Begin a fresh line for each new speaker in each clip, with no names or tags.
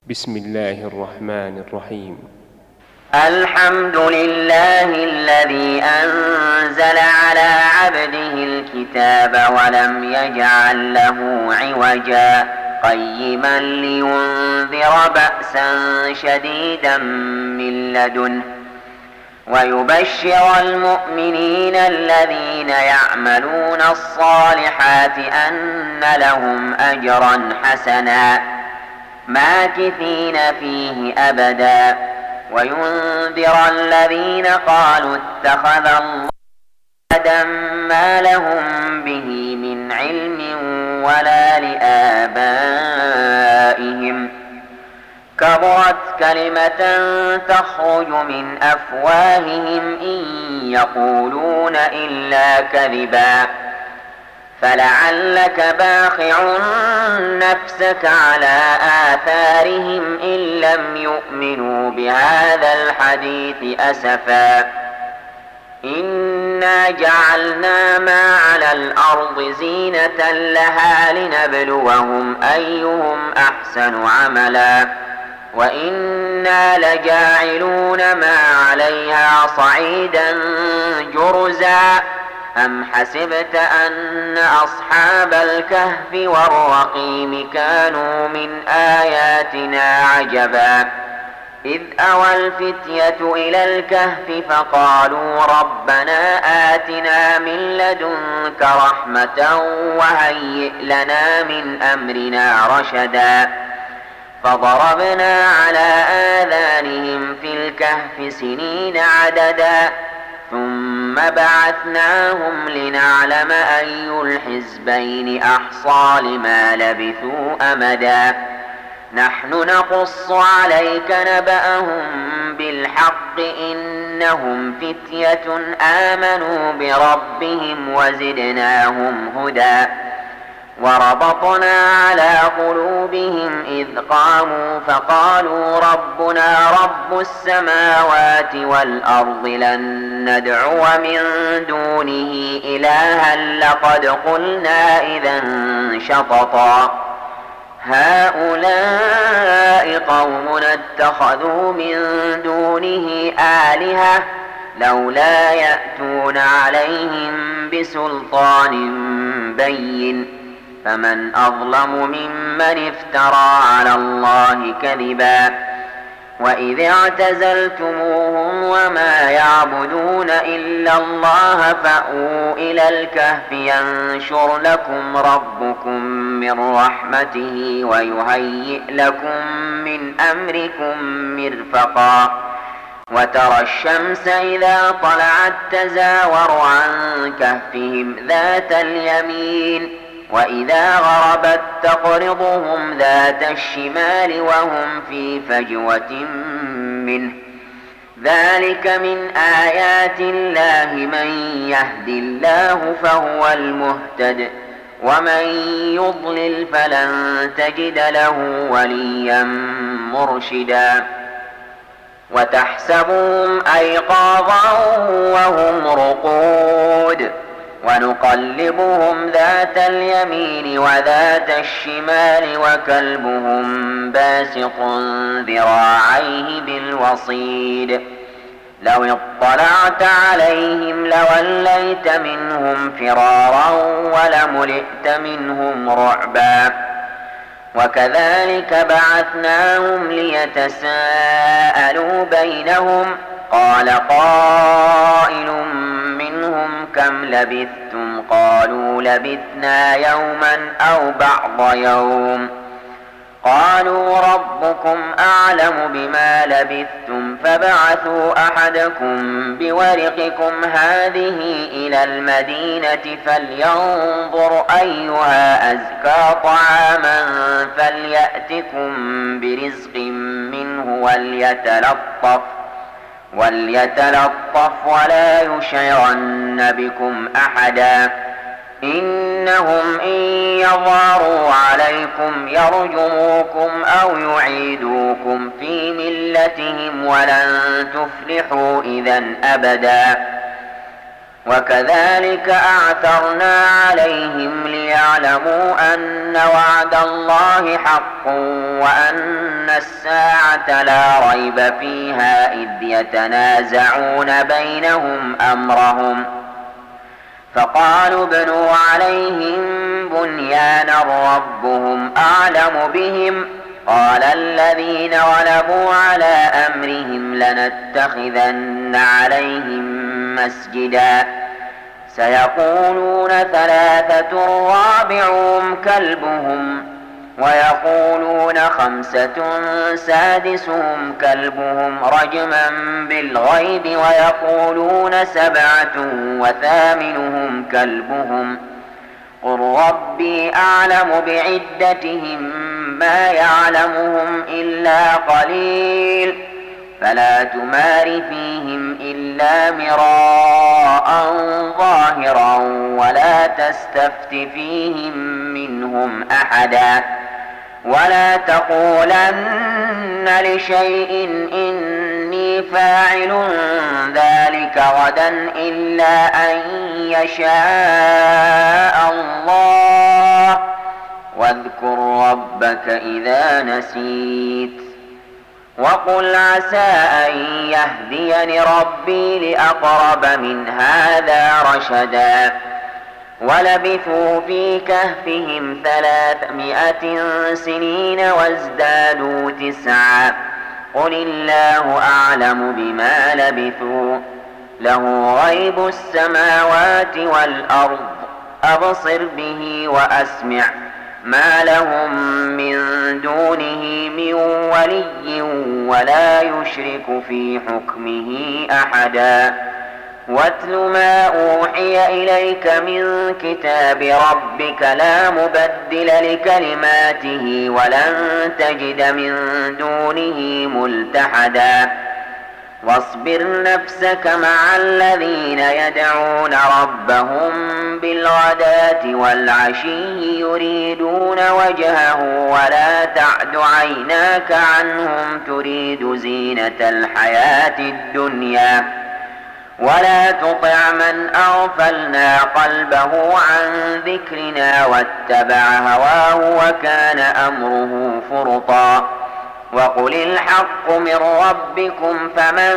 بسم الله الرحمن الرحيم.
الحمد لله الذي أنزل على عبده الكتاب ولم يجعل له عوجا قيما لينذر بأسا شديدا من لدنه ويبشر المؤمنين الذين يعملون الصالحات أن لهم أجرا حسنا ماكثين فيه أبدا وينذر الذين قالوا اتخذ الله ولدا ما لهم به من علم ولا لآبائهم كبرت كلمة تخرج من أفواههم إن يقولون إلا كذبا فلعلك باخع نفسك على آثارهم إن لم يؤمنوا بهذا الحديث أسفا إنا جعلنا ما على الأرض زينة لها لنبلوهم أيهم أحسن عملا وإنا لجاعلون ما عليها صعيدا جرزا أم حسبت أن أصحاب الكهف والرقيم كانوا من آياتنا عجبا إذ أوى الفتية إلى الكهف فقالوا ربنا آتنا من لدنك رحمة وهيئ لنا من أمرنا رشدا فضربنا على آذانهم في الكهف سنين عددا ثم بعثناهم لنعلم أي الحزبين أحصى لما لبثوا أمدا نحن نقص عليك نبأهم بالحق إنهم فتية آمنوا بربهم وزدناهم هدى وربطنا على قلوبهم إذ قاموا فقالوا ربنا رب السماوات والأرض لن ندعو من دونه إلها لقد قلنا إذا شططا هؤلاء قومنا اتخذوا من دونه آلهة لولا يأتون عليهم بسلطان بين فمن أظلم ممن افترى على الله كذبا وإذ اعتزلتموهم وما يعبدون إلا الله فأووا إلى الكهف ينشر لكم ربكم من رحمته ويهيئ لكم من أمركم مرفقا وترى الشمس إذا طلعت تزاور عن كهفهم ذات اليمين وإذا غربت تقرضهم ذات الشمال وهم في فجوة منه ذلك من آيات الله من يهد الله فهو المهتد ومن يضلل فلن تجد له وليا مرشدا وتحسبهم أيقاظا وهم رقود ونقلبهم ذات اليمين وذات الشمال وكلبهم باسط ذراعيه بالوصيد لو اطلعت عليهم لوليت منهم فرارا ولملئت منهم رعبا وكذلك بعثناهم ليتساءلوا بينهم قال قائل منهم كم لبثتم قالوا لبثنا يوما أو بعض يوم قالوا ربكم أعلم بما لبثتم فبعثوا أحدكم بورقكم هذه إلى المدينة فلينظر أيها أزكى طعاما فليأتكم برزق منه وليتلطف ولا يشعرن بكم أحدا إنهم إن يظهروا عليكم يرجموكم أو يعيدوكم في ملتهم ولن تفلحوا إذا أبدا وكذلك أعثرنا عليهم ليعلموا أن وعد الله حق وأن الساعة لا ريب فيها إذ يتنازعون بينهم أمرهم فقالوا ابنوا عليهم بنيانا ربهم أعلم بهم قال الذين غلبوا على أمرهم لنتخذن عليهم مسجدا سيقولون ثلاثة رابعهم كلبهم ويقولون خمسة سادسهم كلبهم رجما بالغيب ويقولون سبعة وثامنهم كلبهم قل ربي أعلم بعدتهم ما يعلمهم إلا قليل فلا تمار فيهم إلا مراء ظاهرا ولا تستفت فيهم منهم أحدا ولا تقولن لشيء إني فاعل ذلك غدا إلا أن يشاء الله واذكر ربك إذا نسيت وقل عسى أن يهديني ربي لأقرب من هذا رشدا ولبثوا في كهفهم 300 سنين وازدادوا 9 قل الله أعلم بما لبثوا له غيب السماوات والأرض أبصر به وأسمع ما لهم من دونه من ولي ولا يشرك في حكمه أحدا واتل ما أوحي إليك من كتاب ربك لا مبدل لكلماته ولن تجد من دونه ملتحدا واصبر نفسك مع الذين يدعون ربهم بالغداة والعشي يريدون وجهه ولا تعد عيناك عنهم تريد زينة الحياة الدنيا ولا تطع من أغفلنا قلبه عن ذكرنا واتبع هواه وكان أمره فرطا وقل الحق من ربكم فمن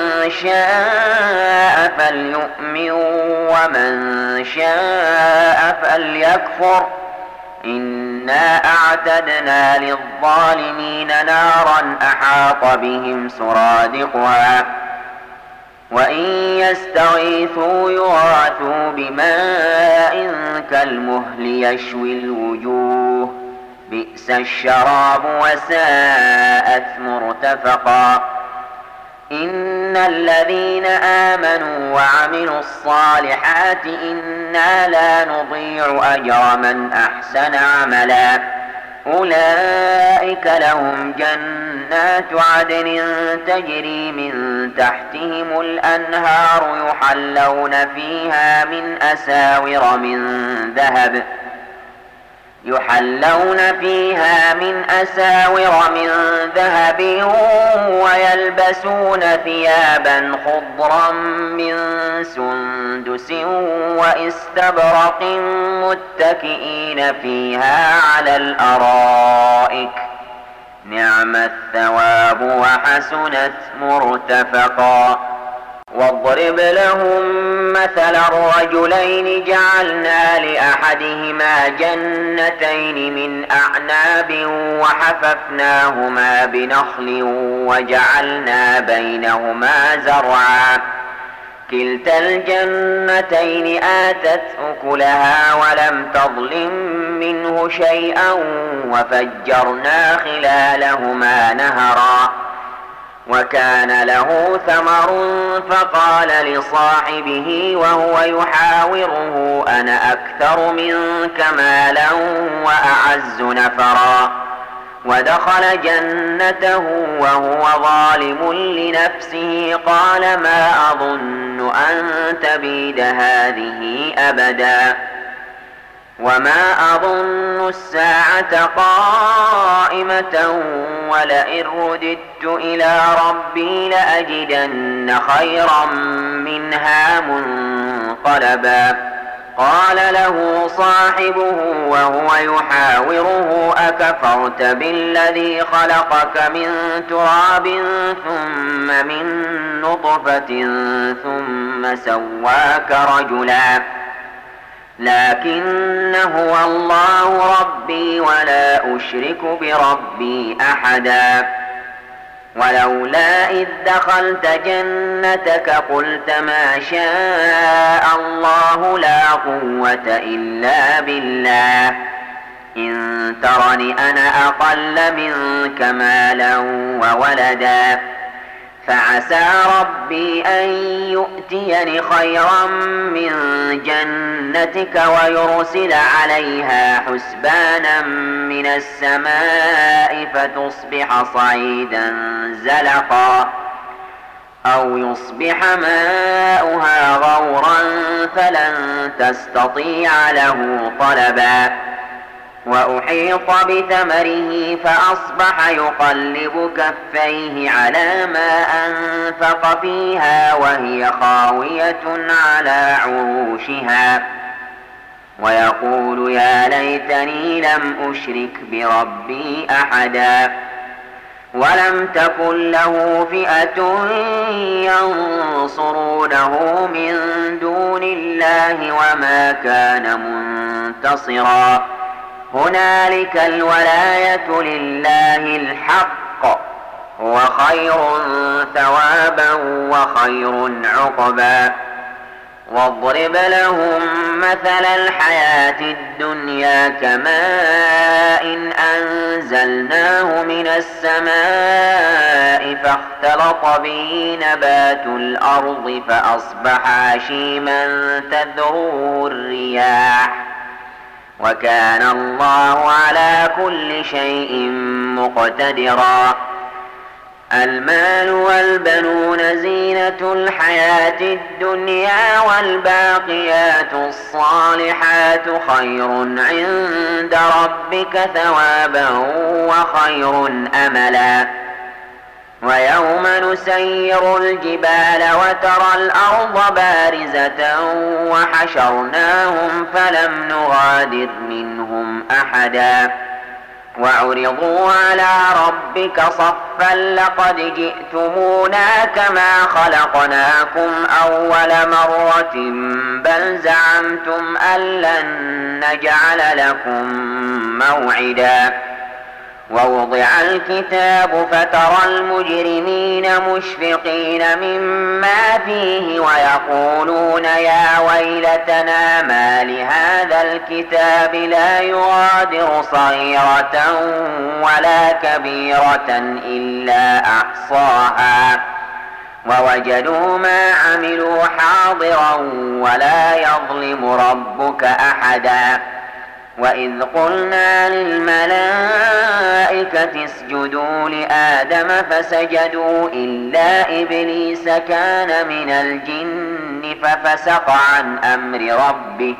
شاء فليؤمن ومن شاء فليكفر إنا أعتدنا للظالمين نارا أحاط بهم سرادقها وإن يستغيثوا يغاثوا بماء كالمهل يشوي الوجوه بئس الشراب وساءت مرتفقا إن الذين آمنوا وعملوا الصالحات إنا لا نضيع أجر من أحسن عملا أولئك لهم جنات عدن تجري من تحتهم الأنهار يحلون فيها من أساور من ذهب ويلبسون ثيابا خضرا من سندس واستبرق متكئين فيها على الأرائك نعم الثواب وحسنت مرتفقا واضرب لهم مثل الرجلين جعلنا لأحدهما جنتين من أعناب وحففناهما بنخل وجعلنا بينهما زرعا كلتا الجنتين آتت أكلها ولم تظلم منه شيئا وفجرنا خلالهما نهرا وكان له ثمر فقال لصاحبه وهو يحاوره أنا أكثر منك مالا وأعز نفرا ودخل جنته وهو ظالم لنفسه قال ما أظن أن تبيد هذه أبدا وما أظن الساعة قائمة ولئن رددت إلى ربي لأجدن خيرا منها منقلبا. قال له صاحبه وهو يحاوره أكفرت بالذي خلقك من تراب ثم من نطفة ثم سواك رجلا لكن هو الله ربي ولا أشرك بربي أحدا. ولولا إذ دخلت جنتك قلت ما شاء الله لا قوة إلا بالله إن ترني أنا أقل منك مالا وولدا فعسى ربي أن يؤتيني خيرا من جنتك ويرسل عليها حسبانا من السماء فتصبح صعيدا زلقا أو يصبح ماؤها غورا فلن تستطيع له طلبا. وأحيط بثمره فأصبح يقلب كفيه على ما أنفق فيها وهي خاوية على عروشها ويقول يا ليتني لم أشرك بربي أحدا. ولم تكن له فئة ينصرونه من دون الله وما كان منتصرا. هنالك الولاية لله الحق هو خير ثوابا وخير عقبا. واضرب لهم مثل الحياة الدنيا كماء أنزلناه من السماء فاختلط به نبات الأرض فأصبح هشيما تذروه الرياح وكان الله على كل شيء مقتدرا. المال والبنون زينة الحياة الدنيا والباقيات الصالحات خير عند ربك ثوابا وخير أملا. ويوم نسير الجبال وترى الأرض بارزة وحشرناهم فلم نغادر منهم أحدا. وعرضوا على ربك صفا لقد جئتمونا كما خلقناكم أول مرة بل زعمتم أن لن نجعل لكم موعدا. ووضع الكتاب فترى المجرمين مشفقين مما فيه ويقولون يا ويلتنا ما لهذا الكتاب لا يغادر صغيرة ولا كبيرة إلا أحصاها ووجدوا ما عملوا حاضرا ولا يظلم ربك أحدا. وإذ قلنا للملائكة اسجدوا لآدم فسجدوا إلا إبليس كان من الجن ففسق عن أمر ربه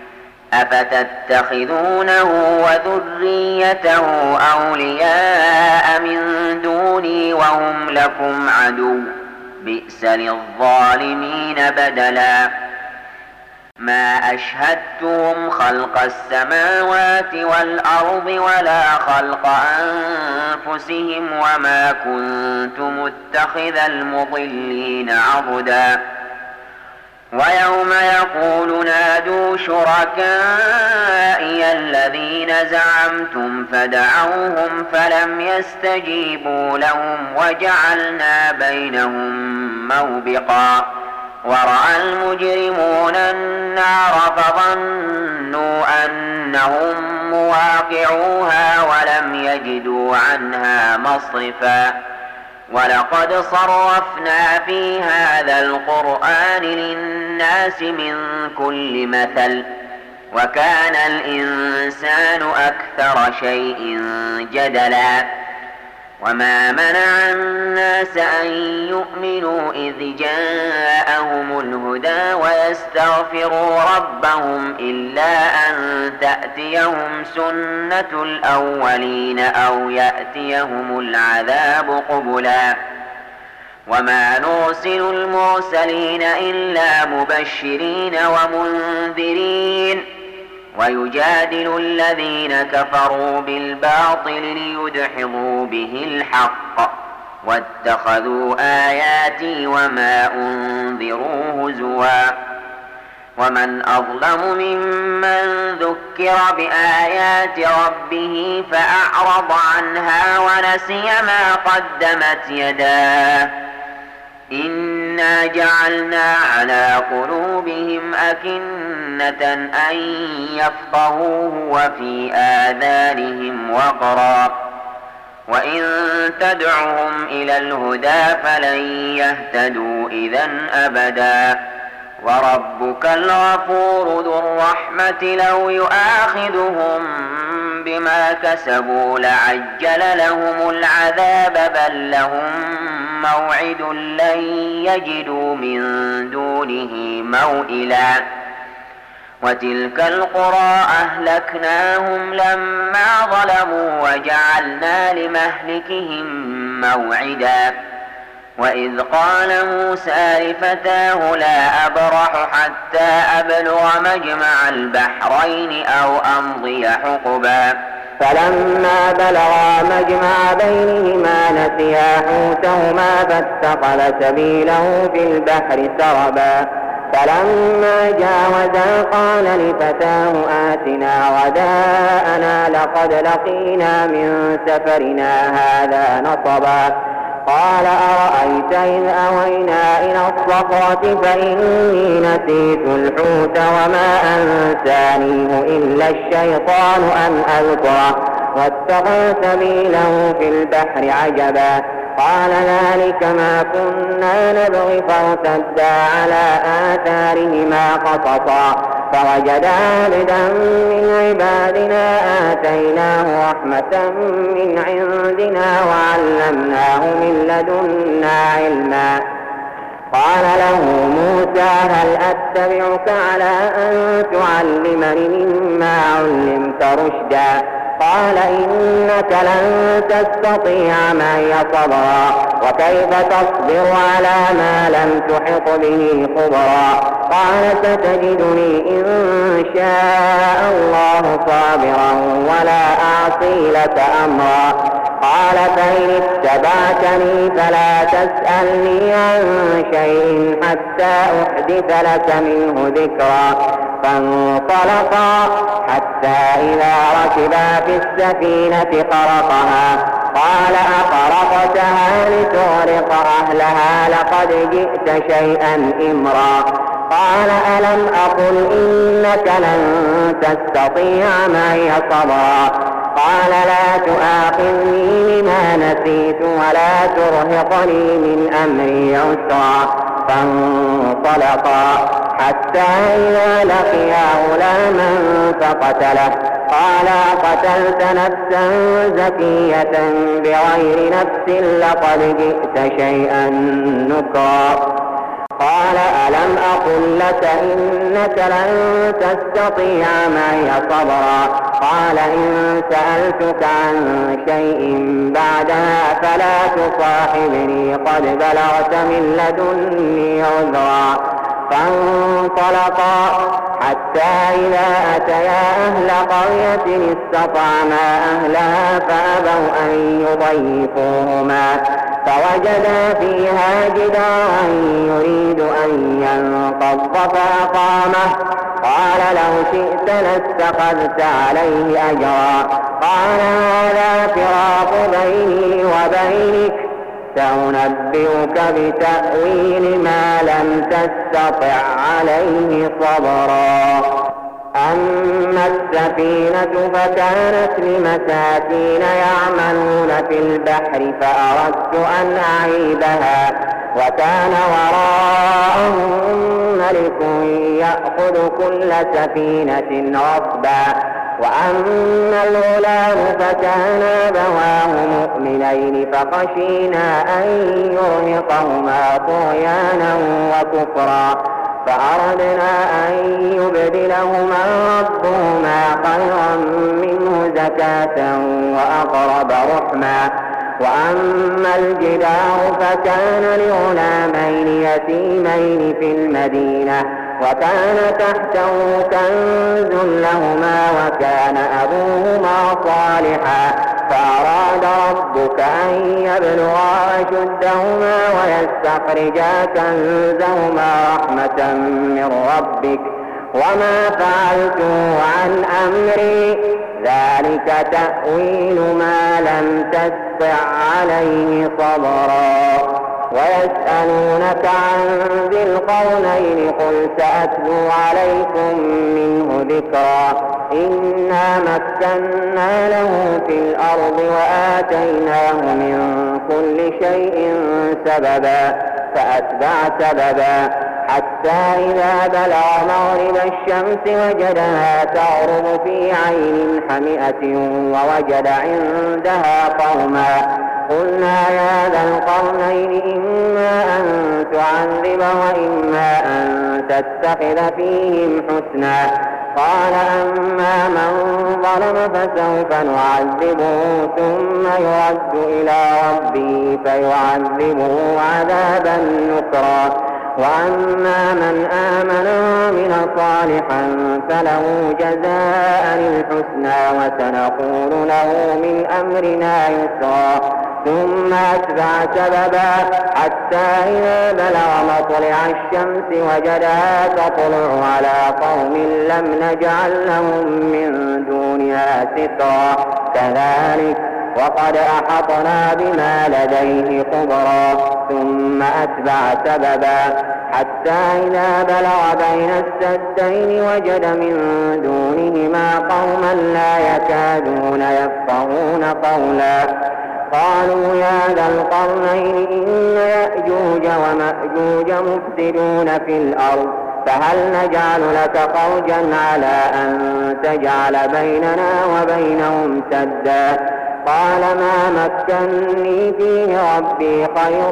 أفتتخذونه وذريته أولياء من دوني وهم لكم عدو بئس للظالمين بدلا. ما أشهدتهم خلق السماوات والأرض ولا خلق أنفسهم وما كنت متخذ المضلين عضدا. ويوم يقول نادوا شركائي الذين زعمتم فدعوهم فلم يستجيبوا لهم وجعلنا بينهم موبقا. ورأى المجرمون النار فظنوا أنهم مواقعوها ولم يجدوا عنها مصرفا. ولقد صرفنا في هذا القرآن للناس من كل مثل وكان الإنسان أكثر شيء جدلا. وما منع الناس أن يؤمنوا إذ جاءهم الهدى ويستغفروا ربهم إلا أن تأتيهم سنة الأولين أو يأتيهم العذاب قبلا. وما نرسل المرسلين إلا مبشرين ومنذرين ويجادل الذين كفروا بالباطل ليدحضوا به الحق واتخذوا آياتي وما أنذروا هزوا ومن أظلم ممن ذكر بآيات ربه فأعرض عنها ونسي ما قدمت يداه إنا جعلنا على قلوبهم أكنة أن يفقهوه وفي آذانهم وقرا وإن تدعهم إلى الهدى فلن يهتدوا إذن أبدا وربك الغفور ذو الرحمة لو يؤاخذهم بما كسبوا لعجل لهم العذاب بل لهم موعد لن يجدوا من دونه موئلا وتلك القرى أهلكناهم لما ظلموا وجعلنا لمهلكهم موعدا وإذ قال موسى لفتاه لا أبرح حتى أبلغ مجمع البحرين أو أمضي حقبا
فلما بلغا مجمع بينهما نسيا حوتهما فاتخذ سبيله في البحر سربا فلما جاوزا قال لفتاه آتنا غداءنا لقد لقينا من سفرنا هذا نصبا قال أرأيت إذ أوينا إلى الصخرة فإني نسيت الحوت وما أنسانيه إلا الشيطان أن أذكره واتخذ سبيله في البحر عجبا قال ذلك ما كنا نبغي فارتدا على آثارهما قصصا فوجدا عبدا من عبادنا آتيناه رحمة من عندنا وعلمناه من لدنا علما قال له موسى هل أتبعك على أن تعلمني مما علمت رشدا قال إنك لن تستطيع معي صبرا وكيف تصبر على ما لم تحط به خبرا قال ستجدني إن شاء الله صابرا ولا أعصي لك أمرا قال فإن اتبعتني فلا تسألني عن شيء حتى أحدث لك منه ذكرا فانطلقا حتى إذا ركبا في السفينة خرقها قال أخرقتها لتغرق أهلها لقد جئت شيئا إمرا قال ألم أقل إنك لن تستطيع معي صبرا قال لا تؤاخذني بما نسيت ولا ترهقني من أمري عسرا فانطلقا حتى إذا لقيا غلاما فقتله قال قتلت نفسا زكية بغير نفس لقد جئت شيئا نكرا قال ألم أقل لك إنك لن تستطيع معي صبرا قال إن سألتك عن شيء بعدها فلا تصاحبني قد بلغت من لدني عذرا فانطلقا حتى إذا أتيا أهل قرية استطعما أهلها فأبوا أن يضيفوهما فوجدا فيها جدارا يريد أن ينقض فأقامه قال لو شئت لاتخذت عليه أجرا قال هذا فراق بيني وبينك سأنبئك بتأويل ما لم تستطع عليه صبرا أما السفينة فكانت لمساكين يعملون في البحر فأردت أن أعيبها وكان وراءهم ملك يأخذ كل سفينة غصبا وأما الغلام فكان أبواه مؤمنين فخشينا أن يرهقهما طغيانا وكفرا فأردنا أن يبدلهما ربهما خيرا منه زكاة وأقرب رحما وأما الجدار فكان لغلامين يتيمين في المدينة وكان تحته كنز لهما وكان أبوهما صالحا فأراد ربك أن يبلغا أشدهما ويستخرجا كنزهما رحمة من ربك وما فعلته عن أمري ذلك تأويل ما لم تستطع عليه صبرا ويسألونك عن ذي القرنين قل سأتلو عليكم منه ذكرا إنا مكنا له في الأرض وآتيناه من كل شيء سببا فأتبع سببا حتى إذا بلغ مغرب الشمس وجدها تغرب في عين حمئة ووجد عندها قوما قلنا يا ذا القرنين إما أن تعذب وإما أن تتخذ فيهم حسنا قال أما من ظلم فسوف نعذبه ثم يرد إلى ربه فيعذبه عذابا نكرا وأما من آمن وعمل صالحا فله جزاء الحسنى وسنقول له من أمرنا يسرا ثم أتبع سببا حتى إذا بلغ مطلع الشمس وجدها تطلع على قوم لم نجعل لهم من دونها سترا كذلك وقد أحطنا بما لديه خبرا ثم أتبع سببا حتى إذا بلغ بين السدين وجد من دونهما قوما لا يكادون يفقهون قولا قالوا يا ذا القرنين إن يأجوج ومأجوج مفسدون في الأرض فهل نجعل لك خرجا على أن تجعل بيننا وبينهم سدا قال ما مكني فيه ربي خير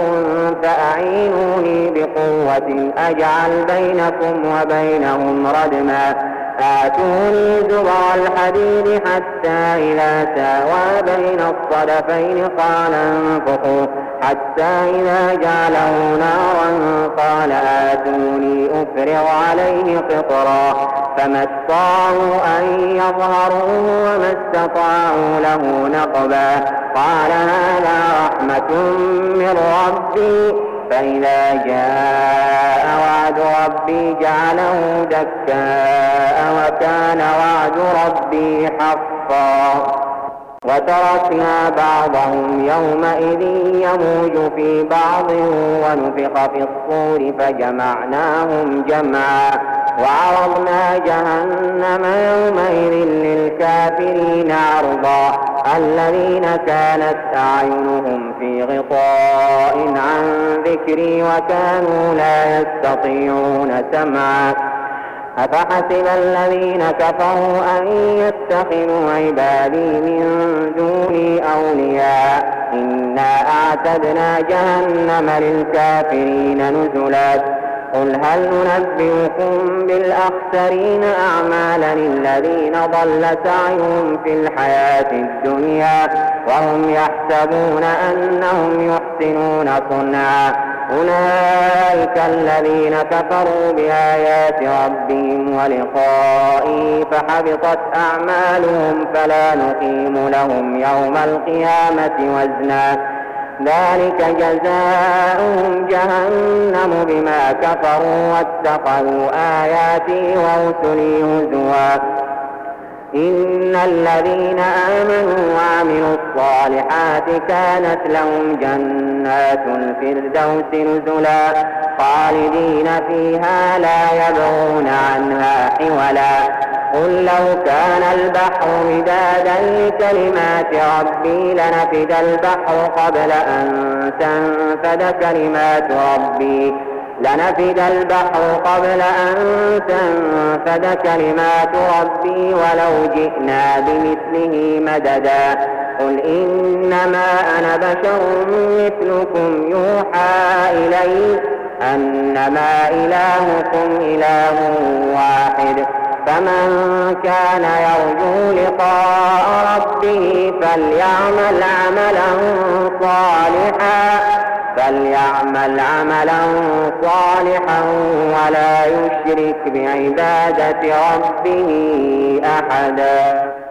فأعينوني بقوة أجعل بينكم وبينهم ردما آتوني زبر الحديد حتى إذا ساوى بين الصدفين قال انفخوا حتى إذا جعله نارا قال آتوني أفرغ عليه قطرا فما استطاعوا أن يظهروه وما استطاعوا له نقبا قال هذا رحمة من ربي فإذا جاء وعد ربي جعله دكاء وكان وعد ربي حقا وتركنا بعضهم يومئذ يموج في بعض ونفخ في الصور فجمعناهم جمعا وعرضنا جهنم يومئذ للكافرين عرضا الذين كانت أعينهم في غطاء عن ذكري وكانوا لا يستطيعون سمعا أفحسب الذين كفروا أن يتخذوا عبادي من دوني أولياء إنا أعتدنا جهنم للكافرين نزلا قل هل ننبئكم بالأخسرين أعمالا الذين ضل سعيهم في الحياة الدنيا وهم يحسبون أنهم يحسنون صنعا أولئك الذين كفروا بآيات ربهم ولقائه فحبطت أعمالهم فلا نقيم لهم يوم القيامة وزنا ذلك جزاؤهم جهنم بما كفروا واتخذوا آياتي ورسلي هزوا إن الذين آمنوا وعملوا الصالحات كانت لهم جنات الفردوس نزلا خالدين فيها لا يبغون عنها حولا قل لو كان البحر مدادا لكلمات ربي لنفد البحر قبل أن تنفد كلمات ربي ولو جئنا بمثله مددا قل إنما أنا بشر مثلكم يوحى إلي أنما إلهكم إله واحد فمن كان يرجو لقاء ربه فليعمل عملا صالحا ولا يشرك بعبادة ربه أحدا.